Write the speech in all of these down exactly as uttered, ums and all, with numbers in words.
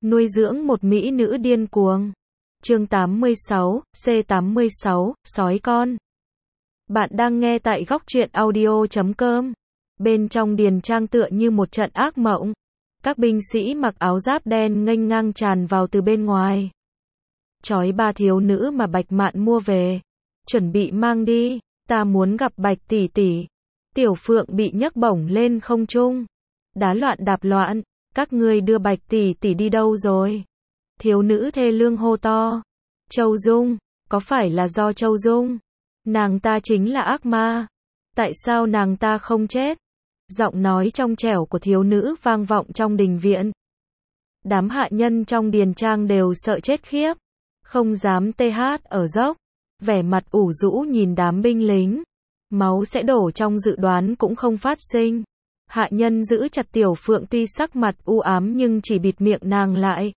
Nuôi dưỡng một mỹ nữ điên cuồng. Chương tám mươi sáu, C tám mươi sáu, sói con. Bạn đang nghe tại góc truyện audio chấm com. Bên trong điền trang tựa như một trận ác mộng. Các binh sĩ mặc áo giáp đen nghênh ngang tràn vào từ bên ngoài. Chói ba thiếu nữ mà Bạch Mạn mua về. Chuẩn bị mang đi, ta muốn gặp Bạch tỷ tỷ. Tiểu Phượng bị nhấc bổng lên không trung. Đá loạn đạp loạn, các ngươi đưa Bạch tỷ tỷ đi đâu rồi? Thiếu nữ thê lương hô to. Châu Dung, có phải là do Châu Dung? Nàng ta chính là ác ma. Tại sao nàng ta không chết? Giọng nói trong trẻo của thiếu nữ vang vọng trong đình viện. Đám hạ nhân trong điền trang đều sợ chết khiếp, không dám tê hát ở dốc, vẻ mặt ủ rũ nhìn đám binh lính. Máu sẽ đổ trong dự đoán cũng không phát sinh. Hạ nhân giữ chặt Tiểu Phượng tuy sắc mặt u ám nhưng chỉ bịt miệng nàng lại.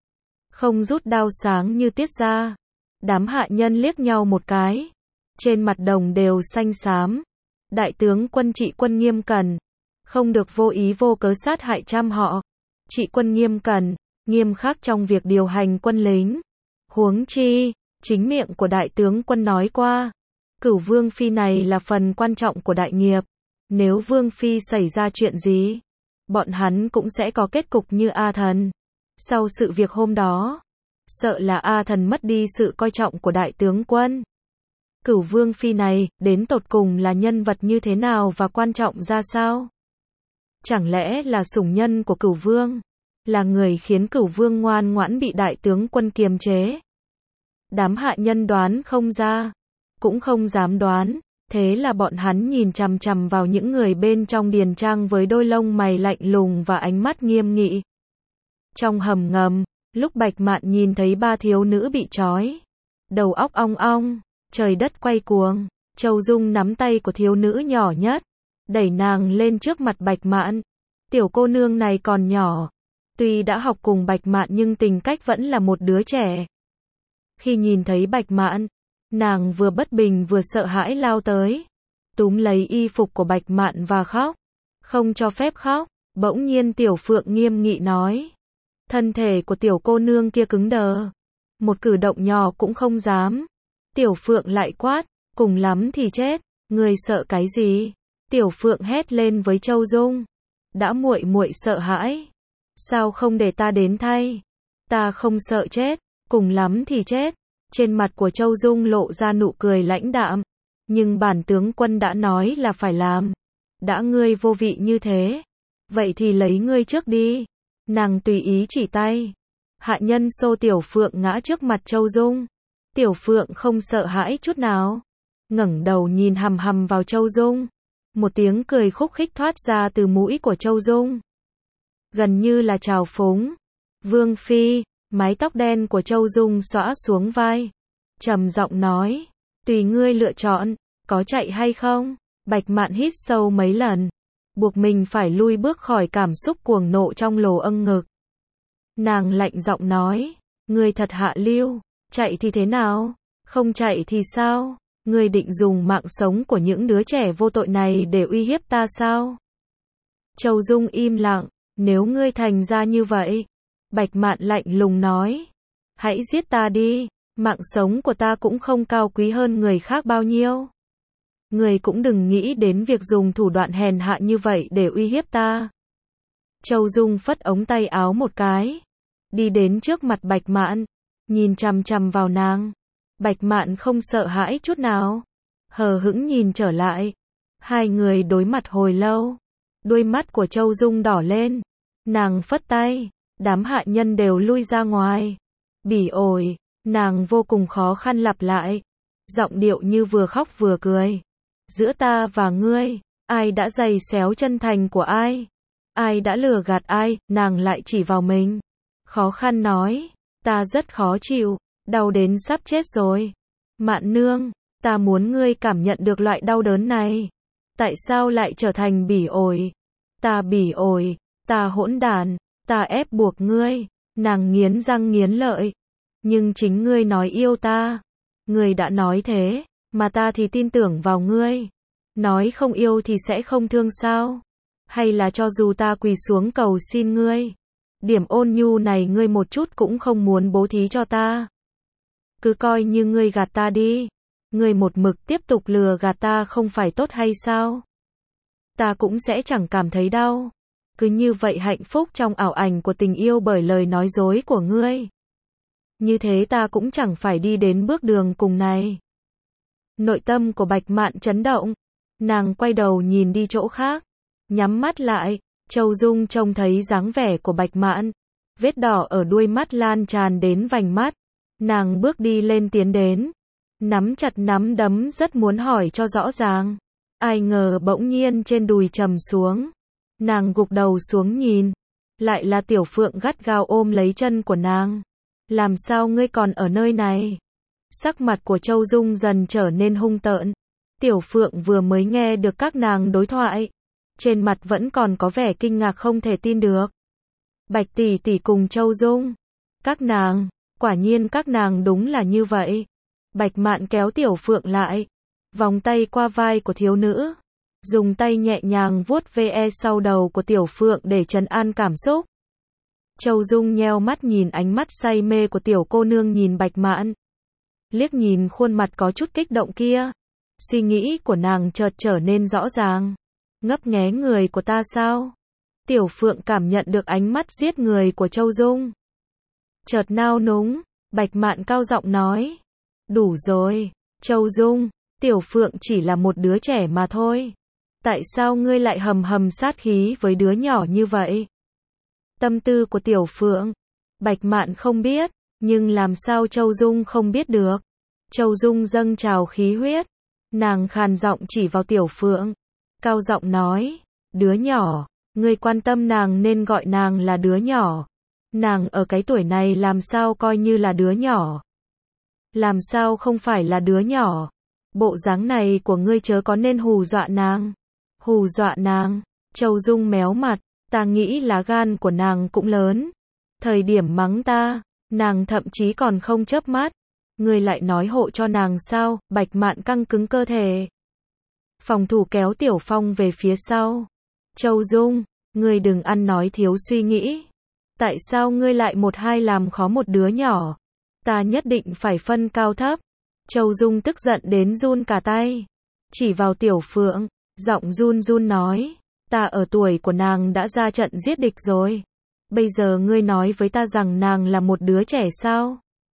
Không rút đao sáng như tiết ra. Đám hạ nhân liếc nhau một cái. Trên mặt đồng đều xanh xám. Đại tướng quân trị quân nghiêm cẩn. Không được vô ý vô cớ sát hại trăm họ. Trị quân nghiêm cẩn, nghiêm khắc trong việc điều hành quân lính. Huống chi, chính miệng của đại tướng quân nói qua. Cửu vương phi này là phần quan trọng của đại nghiệp. Nếu vương phi xảy ra chuyện gì, bọn hắn cũng sẽ có kết cục như A Thần. Sau sự việc hôm đó, sợ là A Thần mất đi sự coi trọng của đại tướng quân. Cửu vương phi này, đến tột cùng là nhân vật như thế nào và quan trọng ra sao? Chẳng lẽ là sủng nhân của cửu vương? Là người khiến cửu vương ngoan ngoãn bị đại tướng quân kiềm chế? Đám hạ nhân đoán không ra, cũng không dám đoán. Thế là bọn hắn nhìn chằm chằm vào những người bên trong điền trang với đôi lông mày lạnh lùng và ánh mắt nghiêm nghị. Trong hầm ngầm, lúc Bạch Mạn nhìn thấy ba thiếu nữ bị trói, đầu óc ong ong, trời đất quay cuồng, Châu Dung nắm tay của thiếu nữ nhỏ nhất, đẩy nàng lên trước mặt Bạch Mạn. Tiểu cô nương này còn nhỏ, tuy đã học cùng Bạch Mạn nhưng tình cách vẫn là một đứa trẻ. Khi nhìn thấy Bạch Mạn, nàng vừa bất bình vừa sợ hãi lao tới, túm lấy y phục của Bạch Mạn và khóc. Không cho phép khóc. Bỗng nhiên Tiểu Phượng nghiêm nghị nói. Thân thể của tiểu cô nương kia cứng đờ, một cử động nhỏ cũng không dám. Tiểu Phượng lại quát, cùng lắm thì chết, người sợ cái gì? Tiểu Phượng hét lên với Châu Dung. Đã muội muội sợ hãi, sao không để ta đến thay? Ta không sợ chết, cùng lắm thì chết. Trên mặt của Châu Dung lộ ra nụ cười lãnh đạm. Nhưng bản tướng quân đã nói là phải làm. Đã ngươi vô vị như thế, vậy thì lấy ngươi trước đi. Nàng tùy ý chỉ tay. Hạ nhân xô Tiểu Phượng ngã trước mặt Châu Dung. Tiểu Phượng không sợ hãi chút nào, ngẩng đầu nhìn hằm hằm vào Châu Dung. Một tiếng cười khúc khích thoát ra từ mũi của Châu Dung, gần như là trào phúng. Vương phi. Mái tóc đen của Châu Dung xõa xuống vai, trầm giọng nói, tùy ngươi lựa chọn, có chạy hay không? Bạch Mạn hít sâu mấy lần, buộc mình phải lui bước khỏi cảm xúc cuồng nộ trong lồ âng ngực. Nàng lạnh giọng nói, ngươi thật hạ lưu, chạy thì thế nào? Không chạy thì sao? Ngươi định dùng mạng sống của những đứa trẻ vô tội này để uy hiếp ta sao? Châu Dung im lặng, nếu ngươi thành ra như vậy, Bạch Mạn lạnh lùng nói, hãy giết ta đi, mạng sống của ta cũng không cao quý hơn người khác bao nhiêu. Người cũng đừng nghĩ đến việc dùng thủ đoạn hèn hạ như vậy để uy hiếp ta. Châu Dung phất ống tay áo một cái, đi đến trước mặt Bạch Mạn, nhìn chằm chằm vào nàng. Bạch Mạn không sợ hãi chút nào, hờ hững nhìn trở lại. Hai người đối mặt hồi lâu, đôi mắt của Châu Dung đỏ lên, nàng phất tay. Đám hạ nhân đều lui ra ngoài. Bỉ ổi, nàng vô cùng khó khăn lặp lại, giọng điệu như vừa khóc vừa cười. Giữa ta và ngươi, ai đã giày xéo chân thành của ai? Ai đã lừa gạt ai? Nàng lại chỉ vào mình. Khó khăn nói, ta rất khó chịu, đau đến sắp chết rồi. Mạn nương, ta muốn ngươi cảm nhận được loại đau đớn này. Tại sao lại trở thành bỉ ổi? Ta bỉ ổi, ta hỗn đản. Ta ép buộc ngươi. Nàng nghiến răng nghiến lợi. Nhưng chính ngươi nói yêu ta. Ngươi đã nói thế, mà ta thì tin tưởng vào ngươi. Nói không yêu thì sẽ không thương sao? Hay là cho dù ta quỳ xuống cầu xin ngươi, Điểm ôn nhu này ngươi một chút cũng không muốn bố thí cho ta. Cứ coi như ngươi gạt ta đi. Ngươi một mực tiếp tục lừa gạt ta không phải tốt hay sao? Ta cũng sẽ chẳng cảm thấy đau. Cứ như vậy hạnh phúc trong ảo ảnh của tình yêu bởi lời nói dối của ngươi. Như thế ta cũng chẳng phải đi đến bước đường cùng này. Nội tâm của Bạch Mạn chấn động. Nàng quay đầu nhìn đi chỗ khác. Nhắm mắt lại. Châu Dung trông thấy dáng vẻ của Bạch Mạn. Vết đỏ ở đuôi mắt lan tràn đến vành mắt. Nàng bước đi lên tiến đến. Nắm chặt nắm đấm rất muốn hỏi cho rõ ràng. Ai ngờ bỗng nhiên trên đùi trầm xuống. Nàng gục đầu xuống nhìn. Lại là Tiểu Phượng gắt gao ôm lấy chân của nàng. Làm sao ngươi còn ở nơi này? Sắc mặt của Châu Dung dần trở nên hung tợn. Tiểu Phượng vừa mới nghe được các nàng đối thoại. Trên mặt vẫn còn có vẻ kinh ngạc không thể tin được. Bạch tỷ tỷ cùng Châu Dung. Các nàng, quả nhiên các nàng đúng là như vậy. Bạch Mạn kéo Tiểu Phượng lại. Vòng tay qua vai của thiếu nữ. Dùng tay nhẹ nhàng vuốt ve sau đầu của Tiểu Phượng để trấn an cảm xúc. Châu Dung nheo mắt nhìn ánh mắt say mê của tiểu cô nương nhìn Bạch Mạn. Liếc nhìn khuôn mặt có chút kích động kia. Suy nghĩ của nàng chợt trở nên rõ ràng. Ngấp nghé người của ta sao? Tiểu Phượng cảm nhận được ánh mắt giết người của Châu Dung. Chợt nao núng, Bạch Mạn cao giọng nói. Đủ rồi, Châu Dung, Tiểu Phượng chỉ là một đứa trẻ mà thôi. Tại sao ngươi lại hầm hầm sát khí với đứa nhỏ như vậy? Tâm tư của Tiểu Phượng, Bạch Mạn không biết, nhưng làm sao Châu Dung không biết được. Châu Dung dâng trào khí huyết, nàng khàn giọng chỉ vào Tiểu Phượng, cao giọng nói, đứa nhỏ, ngươi quan tâm nàng nên gọi nàng là đứa nhỏ. Nàng ở cái tuổi này làm sao coi như là đứa nhỏ? Làm sao không phải là đứa nhỏ? Bộ dáng này của ngươi chớ có nên hù dọa nàng. Hù dọa nàng? Châu Dung méo mặt, ta nghĩ là gan của nàng cũng lớn. Thời điểm mắng ta, nàng thậm chí còn không chớp mắt. Ngươi lại nói hộ cho nàng sao? Bạch Mạn căng cứng cơ thể. Phòng thủ kéo Tiểu Phong về phía sau. Châu Dung, ngươi đừng ăn nói thiếu suy nghĩ. Tại sao ngươi lại một hai làm khó một đứa nhỏ? Ta nhất định phải phân cao thấp. Châu Dung tức giận đến run cả tay. Chỉ vào Tiểu Phượng, giọng run run nói. Ta ở tuổi của nàng đã ra trận giết địch rồi. Bây giờ ngươi nói với ta rằng nàng là một đứa trẻ sao?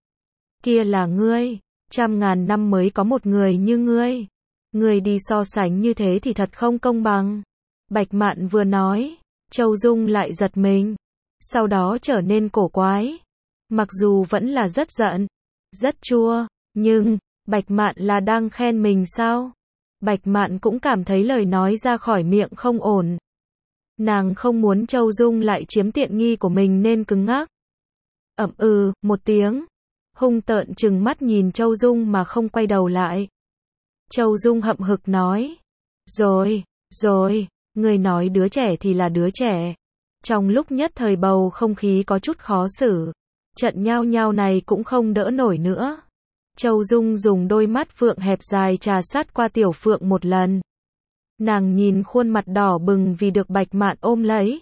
Kia là ngươi. Trăm ngàn năm mới có một người như ngươi. Ngươi đi so sánh như thế thì thật không công bằng. Bạch Mạn vừa nói, Châu Dung lại giật mình. Sau đó trở nên cổ quái. Mặc dù vẫn là rất giận, rất chua, nhưng, Bạch Mạn là đang khen mình sao? Bạch Mạn cũng cảm thấy lời nói ra khỏi miệng không ổn. Nàng không muốn Châu Dung lại chiếm tiện nghi của mình nên cứng ngắc. Ậm ừ, một tiếng. Hung tợn trừng mắt nhìn Châu Dung mà không quay đầu lại. Châu Dung hậm hực nói. Rồi, rồi, người nói đứa trẻ thì là đứa trẻ. Trong lúc nhất thời bầu không khí có chút khó xử. Trận nhao nhao này cũng không đỡ nổi nữa. Châu Dung dùng đôi mắt phượng hẹp dài trà sát qua Tiểu Phượng một lần. Nàng nhìn khuôn mặt đỏ bừng vì được Bạch Mạn ôm lấy.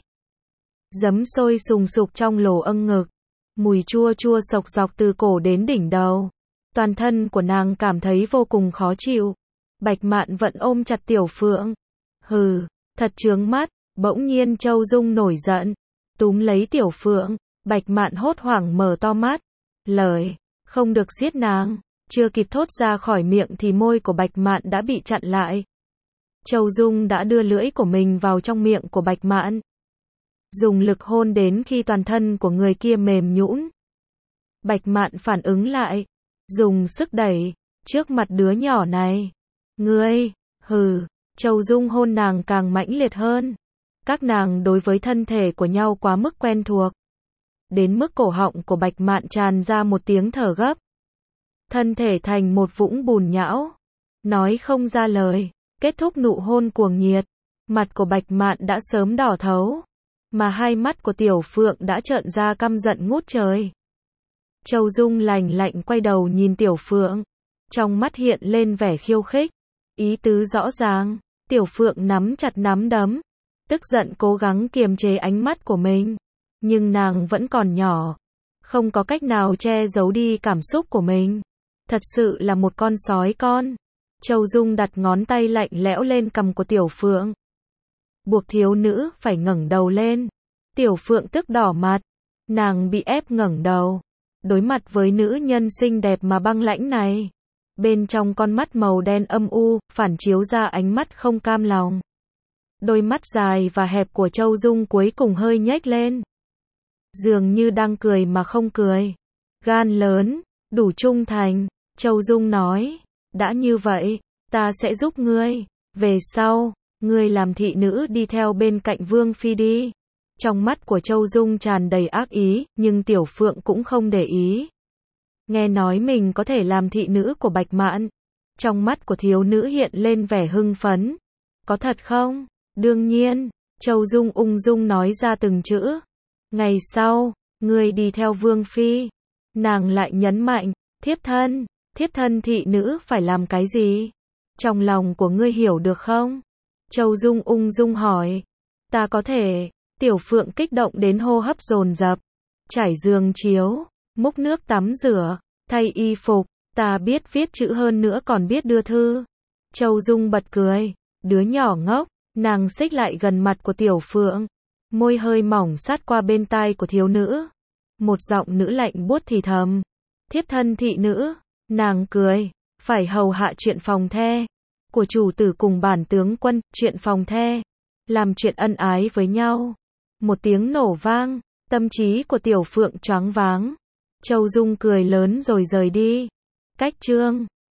Giấm sôi sùng sục trong lỗ âng ngực. Mùi chua chua sộc dọc từ cổ đến đỉnh đầu. Toàn thân của nàng cảm thấy vô cùng khó chịu. Bạch Mạn vẫn ôm chặt Tiểu Phượng. Hừ, thật chướng mắt. Bỗng nhiên Châu Dung nổi giận. Túm lấy Tiểu Phượng. Bạch Mạn hốt hoảng mở to mắt. Lời, không được giết nàng. Chưa kịp thốt ra khỏi miệng thì môi của Bạch Mạn đã bị chặn lại. Châu Dung đã đưa lưỡi của mình vào trong miệng của Bạch Mạn. Dùng lực hôn đến khi toàn thân của người kia mềm nhũn. Bạch Mạn phản ứng lại. Dùng sức đẩy. Trước mặt đứa nhỏ này. Ngươi, hừ. Châu Dung hôn nàng càng mãnh liệt hơn. Các nàng đối với thân thể của nhau quá mức quen thuộc. Đến mức cổ họng của Bạch Mạn tràn ra một tiếng thở gấp. Thân thể thành một vũng bùn nhão. Nói không ra lời. Kết thúc nụ hôn cuồng nhiệt. Mặt của Bạch Mạn đã sớm đỏ thấu. Mà hai mắt của Tiểu Phượng đã trợn ra căm giận ngút trời. Châu Dung lạnh lạnh quay đầu nhìn Tiểu Phượng. Trong mắt hiện lên vẻ khiêu khích. Ý tứ rõ ràng. Tiểu Phượng nắm chặt nắm đấm. Tức giận cố gắng kiềm chế ánh mắt của mình. Nhưng nàng vẫn còn nhỏ, không có cách nào che giấu đi cảm xúc của mình. Thật sự là một con sói con. Châu Dung đặt ngón tay lạnh lẽo lên cằm của Tiểu Phượng, buộc thiếu nữ phải ngẩng đầu lên. Tiểu Phượng tức đỏ mặt, nàng bị ép ngẩng đầu, đối mặt với nữ nhân xinh đẹp mà băng lãnh này. Bên trong con mắt màu đen âm u, phản chiếu ra ánh mắt không cam lòng. Đôi mắt dài và hẹp của Châu Dung cuối cùng hơi nhếch lên, dường như đang cười mà không cười. Gan lớn, đủ trung thành, Châu Dung nói. Đã như vậy, ta sẽ giúp ngươi. Về sau, ngươi làm thị nữ đi theo bên cạnh Vương Phi đi. Trong mắt của Châu Dung tràn đầy ác ý, nhưng Tiểu Phượng cũng không để ý. Nghe nói mình có thể làm thị nữ của Bạch Mạn. Trong mắt của thiếu nữ hiện lên vẻ hưng phấn. Có thật không? Đương nhiên, Châu Dung ung dung nói ra từng chữ. Ngày sau, ngươi đi theo Vương Phi. Nàng lại nhấn mạnh, thiếp thân, thiếp thân thị nữ phải làm cái gì? Trong lòng của ngươi hiểu được không? Châu Dung ung dung hỏi. Ta có thể. Tiểu Phượng kích động đến hô hấp dồn dập. Trải giường chiếu, múc nước tắm rửa, thay y phục. Ta biết viết chữ hơn nữa còn biết đưa thư. Châu Dung bật cười. Đứa nhỏ ngốc. Nàng xích lại gần mặt của Tiểu Phượng, môi hơi mỏng sát qua bên tai của thiếu nữ. Một giọng nữ lạnh buốt thì thầm. Thiếp thân thị nữ. Nàng cười. Phải hầu hạ chuyện phòng the của chủ tử cùng bản tướng quân. Chuyện phòng the, làm chuyện ân ái với nhau. Một tiếng nổ vang, tâm trí của Tiểu Phượng choáng váng. Châu Dung cười lớn rồi rời đi. Cách chương